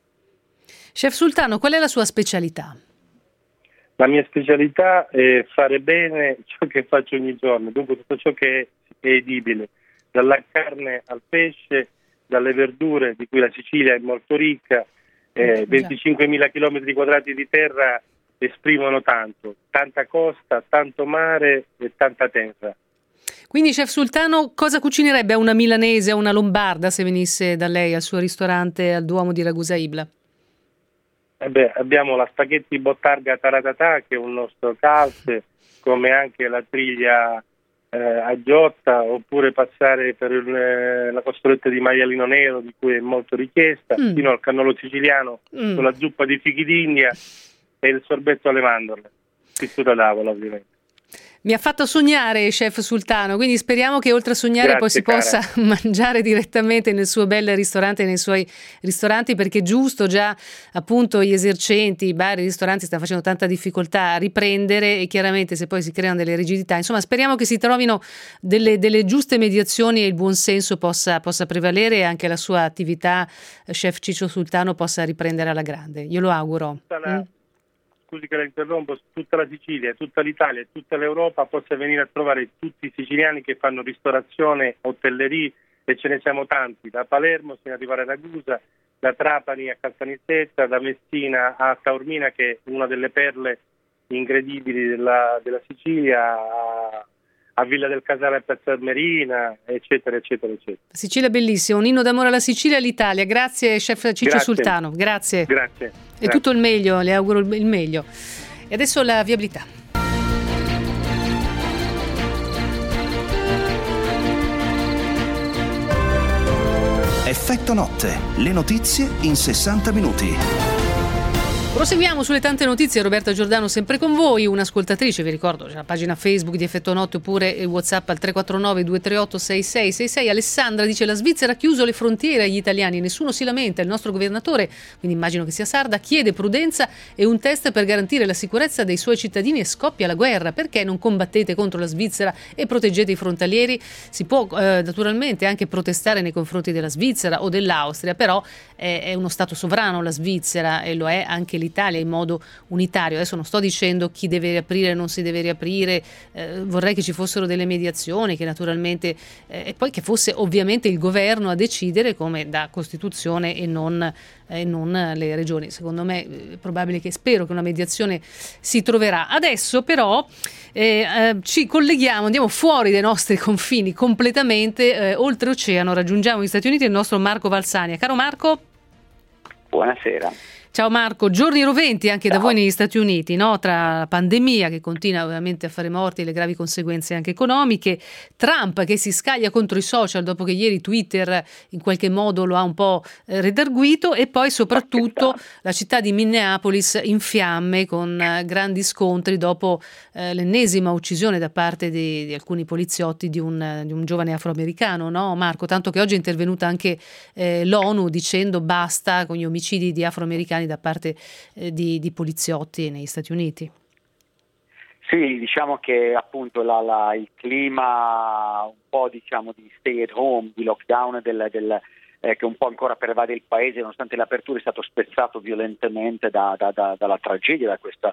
Chef Sultano, qual è la sua specialità? La mia specialità è fare bene ciò che faccio ogni giorno, dunque tutto ciò che è edibile, dalla carne al pesce, dalle verdure, di cui la Sicilia è molto ricca, 25.000 chilometri quadrati di terra esprimono tanto, tanta costa, tanto mare e tanta terra. Quindi chef Sultano, cosa cucinerebbe a una milanese, a una lombarda se venisse da lei al suo ristorante al Duomo di Ragusa Ibla? Abbiamo la spaghetti bottarga taratata, che è un nostro cult, come anche la triglia a giotta, oppure passare per la costoletta di maialino nero, di cui è molto richiesta, fino al cannolo siciliano con la zuppa di fichi d'India e il sorbetto alle mandorle, tutto da tavola ovviamente. Mi ha fatto sognare chef Sultano, quindi speriamo che oltre a sognare poi si possa mangiare direttamente nel suo bel ristorante, nei suoi ristoranti, perché è giusto, già appunto gli esercenti, i bar, i ristoranti stanno facendo tanta difficoltà a riprendere e chiaramente se poi si creano delle rigidità, insomma speriamo che si trovino delle giuste mediazioni e il buon senso possa prevalere e anche la sua attività, chef Ciccio Sultano, possa riprendere alla grande. Io lo auguro. Scusi che la interrompo, tutta la Sicilia, tutta l'Italia e tutta l'Europa possa venire a trovare tutti i siciliani che fanno ristorazione, hotellerie, e ce ne siamo tanti, da Palermo fino ad arrivare a Ragusa, da Trapani a Caltanissetta, da Messina a Taormina, che è una delle perle incredibili della Sicilia, a Villa del Casale a Piazza Armerina, eccetera, eccetera, eccetera. Sicilia bellissima, un inno d'amore alla Sicilia e all'Italia. Grazie chef Ciccio Sultano, grazie. E tutto il meglio, le auguro il meglio. E adesso la viabilità. Effetto notte, le notizie in 60 minuti. Proseguiamo sulle tante notizie, Roberta Giordano sempre con voi, un'ascoltatrice, vi ricordo c'è la pagina Facebook di Effetto Notte oppure il WhatsApp al 349 238 6666. Alessandra dice: la Svizzera ha chiuso le frontiere agli italiani, nessuno si lamenta, il nostro governatore, quindi immagino che sia sarda, chiede prudenza e un test per garantire la sicurezza dei suoi cittadini e scoppia la guerra. Perché non combattete contro la Svizzera e proteggete i frontalieri? Si può naturalmente anche protestare nei confronti della Svizzera o dell'Austria, però è uno stato sovrano la Svizzera e lo è anche l'Italia in modo unitario. Adesso non sto dicendo chi deve riaprire e non si deve riaprire, vorrei che ci fossero delle mediazioni, che naturalmente e poi che fosse ovviamente il governo a decidere come da Costituzione e non le regioni. Secondo me è probabile, che spero che una mediazione si troverà. Adesso però ci colleghiamo, andiamo fuori dai nostri confini completamente, oltreoceano, raggiungiamo gli Stati Uniti e il nostro Marco Valsania. Caro Marco. Buonasera. Ciao Marco, giorni roventi anche da voi negli Stati Uniti, no? Tra la pandemia che continua ovviamente a fare morti e le gravi conseguenze anche economiche, Trump che si scaglia contro i social dopo che ieri Twitter in qualche modo lo ha un po' redarguito, e poi soprattutto la città di Minneapolis in fiamme con grandi scontri dopo l'ennesima uccisione da parte di alcuni poliziotti di un giovane afroamericano, no Marco? Tanto che oggi è intervenuta anche l'ONU dicendo basta con gli omicidi di afroamericani da parte di poliziotti negli Stati Uniti. Sì, diciamo che appunto il clima un po' diciamo di stay at home, di lockdown che un po' ancora pervade il paese nonostante l'apertura è stato spezzato violentemente dalla tragedia, da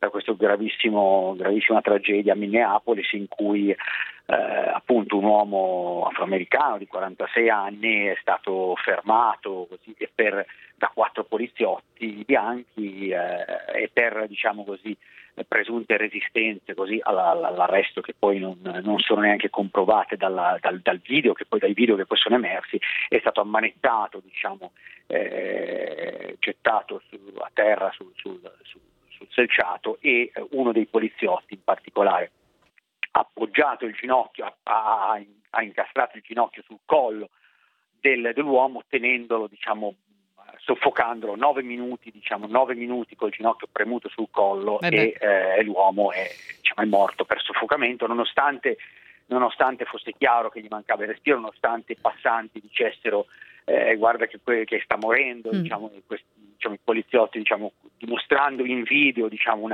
questa gravissima tragedia a Minneapolis, in cui appunto un uomo afroamericano di 46 anni è stato fermato così, da 4 poliziotti bianchi e per, diciamo così, presunte resistenze così all'arresto, che poi non sono neanche comprovate dal video, che poi dai video che poi sono emersi, è stato ammanettato, diciamo, gettato a terra sul selciato, e uno dei poliziotti in particolare ha appoggiato il ginocchio, ha incastrato il ginocchio sul collo dell'uomo, tenendolo, diciamo, soffocandolo 9 minuti col ginocchio premuto sul collo, e l'uomo è morto per soffocamento, nonostante fosse chiaro che gli mancava il respiro, nonostante i passanti dicessero guarda che sta morendo, i poliziotti, diciamo, dimostrando in video, diciamo,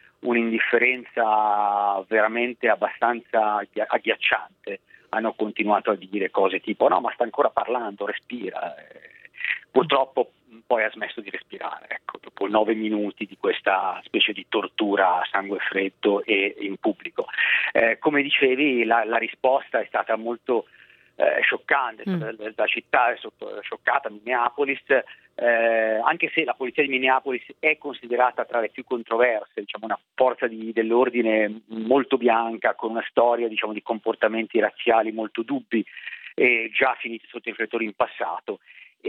un'indifferenza veramente abbastanza agghiacciante, hanno continuato a dire cose tipo no, ma sta ancora parlando, respira. Purtroppo poi ha smesso di respirare, ecco, dopo 9 minuti di questa specie di tortura a sangue freddo e in pubblico. Come dicevi, la risposta è stata molto scioccante, la città è scioccata, Minneapolis, anche se la polizia di Minneapolis è considerata tra le più controverse, diciamo, una forza dell'ordine molto bianca, con una storia, diciamo, di comportamenti razziali molto dubbi, già finiti sotto i riflettori in passato.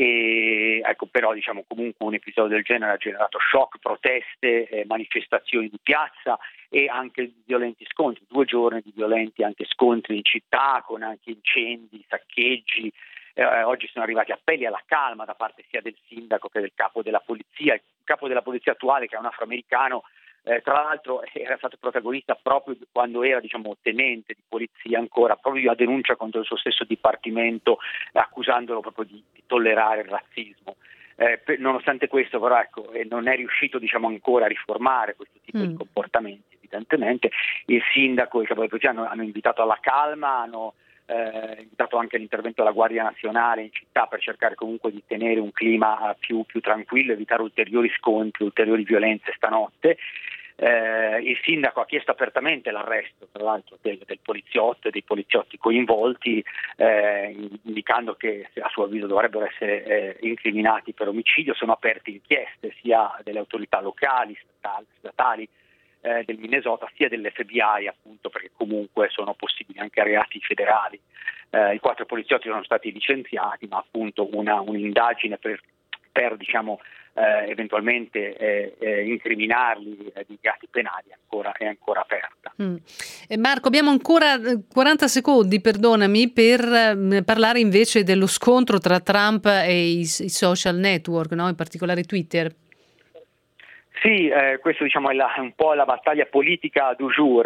E ecco, però, diciamo, comunque un episodio del genere ha generato shock, proteste, manifestazioni di piazza e anche violenti scontri, 2 giorni di violenti anche scontri in città, con anche incendi, saccheggi. Oggi sono arrivati appelli alla calma da parte sia del sindaco che del capo della polizia. Il capo della polizia attuale, che è un afroamericano, tra l'altro era stato protagonista proprio quando era, diciamo, tenente di polizia ancora, proprio di una denuncia contro il suo stesso dipartimento, accusandolo proprio di tollerare il razzismo. Nonostante questo, però, ecco, non è riuscito, diciamo, ancora a riformare questo tipo di comportamenti. Evidentemente il sindaco e il capo della polizia hanno invitato alla calma, hanno invitato anche l'intervento della Guardia Nazionale in città per cercare comunque di tenere un clima più tranquillo, evitare ulteriori scontri, ulteriori violenze stanotte. Il sindaco ha chiesto apertamente l'arresto, tra l'altro, del poliziotto e dei poliziotti coinvolti, indicando che a suo avviso dovrebbero essere incriminati per omicidio. Sono aperte inchieste sia delle autorità locali, statali, del Minnesota, sia dell'FBI, appunto, perché comunque sono possibili anche reati federali. I 4 poliziotti sono stati licenziati, ma appunto un'indagine per diciamo eventualmente incriminarli di reati penali è ancora aperta. Marco, abbiamo ancora 40 secondi, perdonami, per parlare invece dello scontro tra Trump e i social network, no? In particolare Twitter. Sì, questo, diciamo, è un po' la battaglia politica du jour.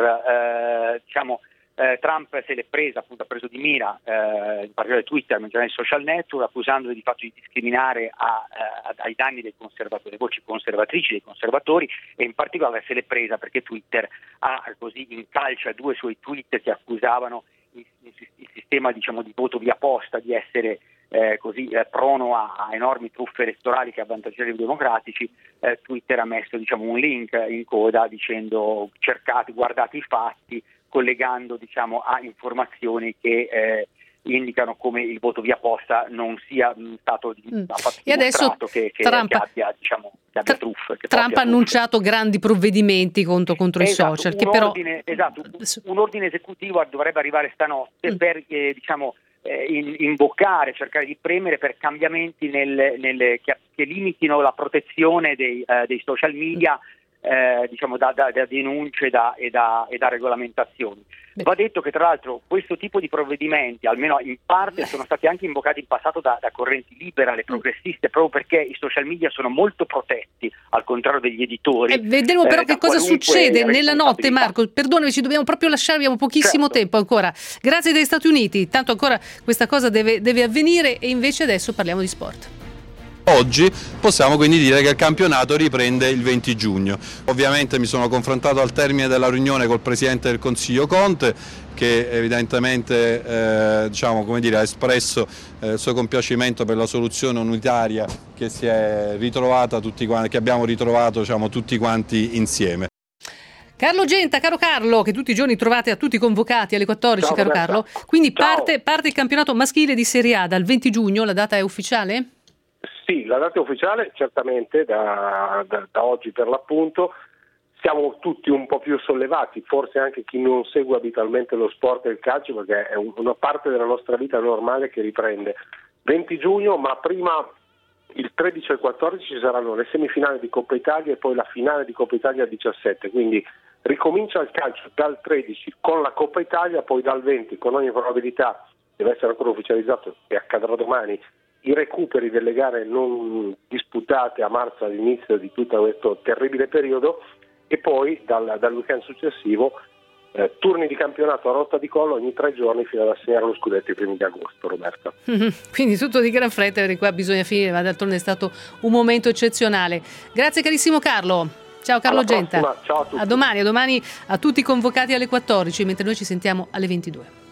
Trump se l'è presa, appunto, ha preso di mira in particolare Twitter, ma in generale i social network, accusandoli di fatto di discriminare ai danni dei conservatori, le voci conservatrici dei conservatori, e in particolare se l'è presa perché Twitter così incalcia 2 suoi tweet che accusavano il sistema, diciamo, di voto via posta di essere prono a enormi truffe elettorali che avvantaggiano i democratici. Twitter ha messo, diciamo, un link in coda dicendo guardate i fatti, collegando, diciamo, a informazioni che indicano come il voto via posta non sia stato e adesso che Trump abbia, diciamo, truffe. Trump ha annunciato grandi provvedimenti contro i social, che però un ordine esecutivo dovrebbe arrivare stanotte per imboccare, cercare di premere per cambiamenti che limitino la protezione dei social media, diciamo, da denunce e da regolamentazioni. Va detto che, tra l'altro, questo tipo di provvedimenti, almeno in parte, sono stati anche invocati in passato da correnti liberali e progressiste, proprio perché i social media sono molto protetti, al contrario degli editori. Vedremo però che cosa succede nella notte, Marco. Perdonami, ci dobbiamo proprio lasciare, abbiamo pochissimo tempo ancora. Grazie degli Stati Uniti, tanto ancora questa cosa deve avvenire, e invece adesso parliamo di sport. Oggi possiamo quindi dire che il campionato riprende il 20 giugno. Ovviamente mi sono confrontato al termine della riunione col Presidente del Consiglio Conte, che evidentemente diciamo, come dire, ha espresso il suo compiacimento per la soluzione unitaria che si è ritrovata che abbiamo ritrovato, diciamo, tutti quanti insieme. Carlo Genta, caro Carlo, che tutti i giorni trovate a tutti convocati alle 14, Ciao, caro Roberta. Carlo. Quindi Ciao. parte il campionato maschile di Serie A dal 20 giugno, la data è ufficiale? Sì, la data è ufficiale, certamente da oggi per l'appunto. Siamo tutti un po' più sollevati, forse anche chi non segue abitualmente lo sport e il calcio, perché è una parte della nostra vita normale che riprende. 20 giugno, ma prima il 13 e il 14 ci saranno le semifinali di Coppa Italia e poi la finale di Coppa Italia 17, quindi ricomincia il calcio dal 13 con la Coppa Italia, poi dal 20 con ogni probabilità, deve essere ancora ufficializzato e accadrà domani, i recuperi delle gare non disputate a marzo all'inizio di tutto questo terribile periodo, e poi dal weekend successivo turni di campionato a rotta di collo ogni 3 giorni fino ad assegnare lo scudetto i primi di agosto, Roberta. Quindi tutto di gran fretta, perché qua bisogna finire, ma d'altronde è stato un momento eccezionale. Grazie carissimo Carlo. Ciao Carlo Alla Genta. prossima, ciao a tutti. A domani a tutti convocati alle 14, mentre noi ci sentiamo alle 22.